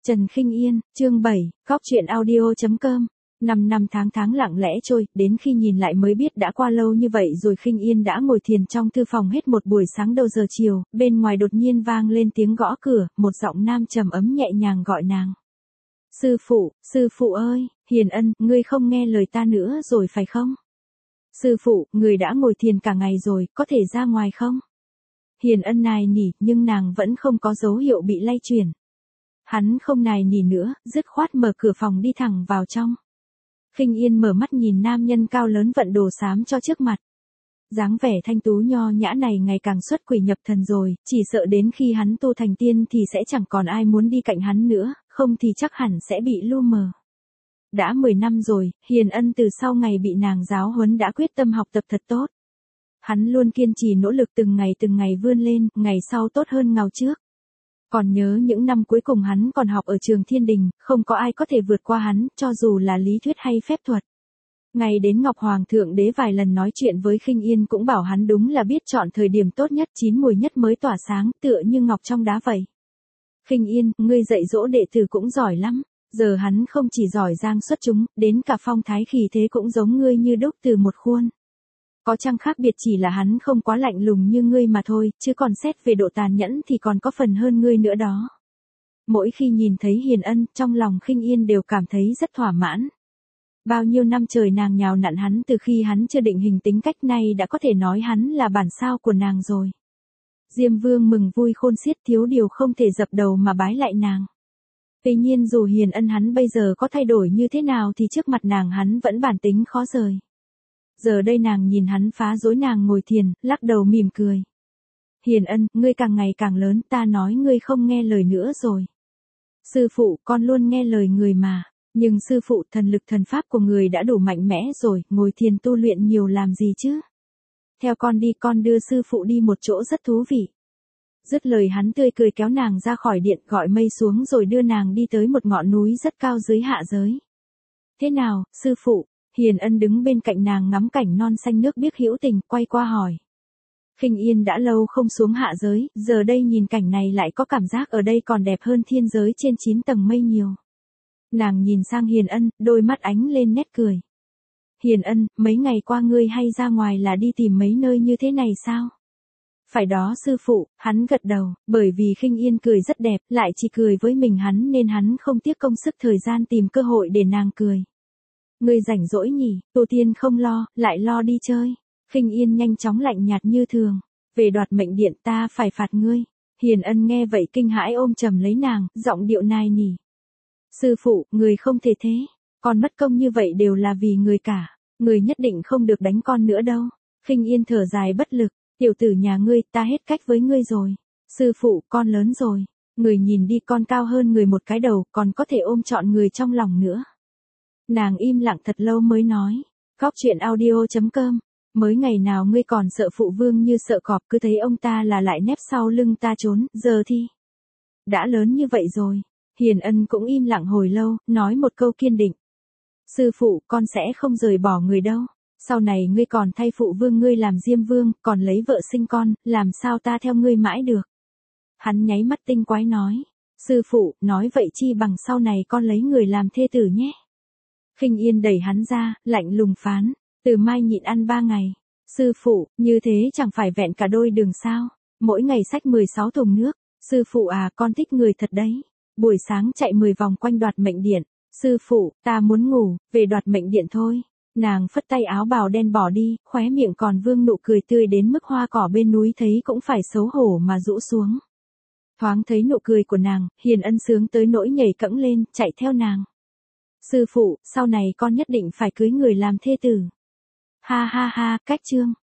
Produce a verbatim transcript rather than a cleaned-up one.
Trần Khinh Yên, chương bảy, Cóc truyện audio chấm com. Năm năm tháng tháng lặng lẽ trôi, đến khi nhìn lại mới biết đã qua lâu như vậy rồi. Khinh Yên đã ngồi thiền trong thư phòng hết một buổi sáng đầu giờ chiều, bên ngoài đột nhiên vang lên tiếng gõ cửa, một giọng nam trầm ấm nhẹ nhàng gọi nàng. Sư phụ, sư phụ ơi, Hiền Ân, ngươi không nghe lời ta nữa rồi phải không? Sư phụ, người đã ngồi thiền cả ngày rồi, có thể ra ngoài không? Hiền Ân nài nỉ, nhưng nàng vẫn không có dấu hiệu bị lay chuyển. Hắn không nài nỉ nữa, dứt khoát mở cửa phòng đi thẳng vào trong. Khinh Yên mở mắt nhìn nam nhân cao lớn vận đồ xám cho trước mặt. Dáng vẻ thanh tú nho nhã này ngày càng xuất quỷ nhập thần rồi, chỉ sợ đến khi hắn tu thành tiên thì sẽ chẳng còn ai muốn đi cạnh hắn nữa, không thì chắc hẳn sẽ bị lu mờ. Đã mười năm rồi, Hiền Ân từ sau ngày bị nàng giáo huấn đã quyết tâm học tập thật tốt. Hắn luôn kiên trì nỗ lực từng ngày từng ngày vươn lên, ngày sau tốt hơn ngày trước. Còn nhớ những năm cuối cùng hắn còn học ở trường Thiên Đình, không có ai có thể vượt qua hắn, cho dù là lý thuyết hay phép thuật. Ngày đến Ngọc Hoàng Thượng Đế vài lần nói chuyện với Khinh Yên cũng bảo hắn đúng là biết chọn thời điểm tốt nhất, chín mùi nhất mới tỏa sáng, tựa như ngọc trong đá vậy. Khinh Yên, ngươi dạy dỗ đệ tử cũng giỏi lắm, giờ hắn không chỉ giỏi giang xuất chúng, đến cả phong thái khí thế cũng giống ngươi như đúc từ một khuôn. Có chăng khác biệt chỉ là hắn không quá lạnh lùng như ngươi mà thôi, chứ còn xét về độ tàn nhẫn thì còn có phần hơn ngươi nữa đó. Mỗi khi nhìn thấy Hiền Ân, trong lòng Khinh Yên đều cảm thấy rất thỏa mãn. Bao nhiêu năm trời nàng nhào nặn hắn từ khi hắn chưa định hình tính cách này đã có thể nói hắn là bản sao của nàng rồi. Diêm Vương mừng vui khôn xiết, thiếu điều không thể dập đầu mà bái lại nàng. Tuy nhiên dù Hiền Ân hắn bây giờ có thay đổi như thế nào thì trước mặt nàng hắn vẫn bản tính khó rời. Giờ đây nàng nhìn hắn phá rối nàng ngồi thiền, lắc đầu mỉm cười. Hiền Ân, ngươi càng ngày càng lớn, ta nói ngươi không nghe lời nữa rồi. Sư phụ, con luôn nghe lời người mà. Nhưng sư phụ, thần lực thần pháp của người đã đủ mạnh mẽ rồi, ngồi thiền tu luyện nhiều làm gì chứ? Theo con đi, con đưa sư phụ đi một chỗ rất thú vị. Dứt lời hắn tươi cười kéo nàng ra khỏi điện, gọi mây xuống rồi đưa nàng đi tới một ngọn núi rất cao dưới hạ giới. Thế nào, sư phụ? Hiền Ân đứng bên cạnh nàng ngắm cảnh non xanh nước biếc hữu tình, quay qua hỏi. Khinh Yên đã lâu không xuống hạ giới, giờ đây nhìn cảnh này lại có cảm giác ở đây còn đẹp hơn thiên giới trên chín tầng mây nhiều. Nàng nhìn sang Hiền Ân, đôi mắt ánh lên nét cười. Hiền Ân, mấy ngày qua ngươi hay ra ngoài là đi tìm mấy nơi như thế này sao? Phải đó sư phụ, hắn gật đầu, bởi vì Khinh Yên cười rất đẹp, lại chỉ cười với mình hắn nên hắn không tiếc công sức thời gian tìm cơ hội để nàng cười. Ngươi rảnh rỗi nhỉ, tu tiên không lo, lại lo đi chơi. Khinh Yên nhanh chóng lạnh nhạt như thường. Về đoạt mệnh điện ta phải phạt ngươi. Hiền Ân nghe vậy kinh hãi ôm chầm lấy nàng, giọng điệu nài nỉ. Sư phụ, người không thể thế. Con mất công như vậy đều là vì người cả. Người nhất định không được đánh con nữa đâu. Khinh Yên thở dài bất lực. Tiểu tử nhà ngươi, ta hết cách với ngươi rồi. Sư phụ, con lớn rồi. Người nhìn đi, con cao hơn người một cái đầu, còn có thể ôm trọn người trong lòng nữa. Nàng im lặng thật lâu mới nói. Cóc truyện audio chấm com. Mới ngày nào ngươi còn sợ phụ vương như sợ cọp, cứ thấy ông ta là lại nép sau lưng ta trốn, giờ thì. Đã lớn như vậy rồi. Hiền Ân cũng im lặng hồi lâu, nói một câu kiên định. Sư phụ, con sẽ không rời bỏ người đâu. Sau này ngươi còn thay phụ vương ngươi làm Diêm Vương, còn lấy vợ sinh con, làm sao ta theo ngươi mãi được. Hắn nháy mắt tinh quái nói. Sư phụ, nói vậy chi bằng sau này con lấy người làm thê tử nhé. Khinh Yên đẩy hắn ra, lạnh lùng phán. Từ mai nhịn ăn ba ngày. Sư phụ, như thế chẳng phải vẹn cả đôi đường sao. Mỗi ngày xách mười sáu thùng nước. Sư phụ à, con thích người thật đấy. Buổi sáng chạy mười vòng quanh đoạt mệnh điện. Sư phụ, ta muốn ngủ, về đoạt mệnh điện thôi. Nàng phất tay áo bào đen bỏ đi, khóe miệng còn vương nụ cười tươi đến mức hoa cỏ bên núi thấy cũng phải xấu hổ mà rũ xuống. Thoáng thấy nụ cười của nàng, Hiền Ân sướng tới nỗi nhảy cẫng lên, chạy theo nàng. Sư phụ, sau này con nhất định phải cưới người làm thê tử. Ha ha ha, cách chương.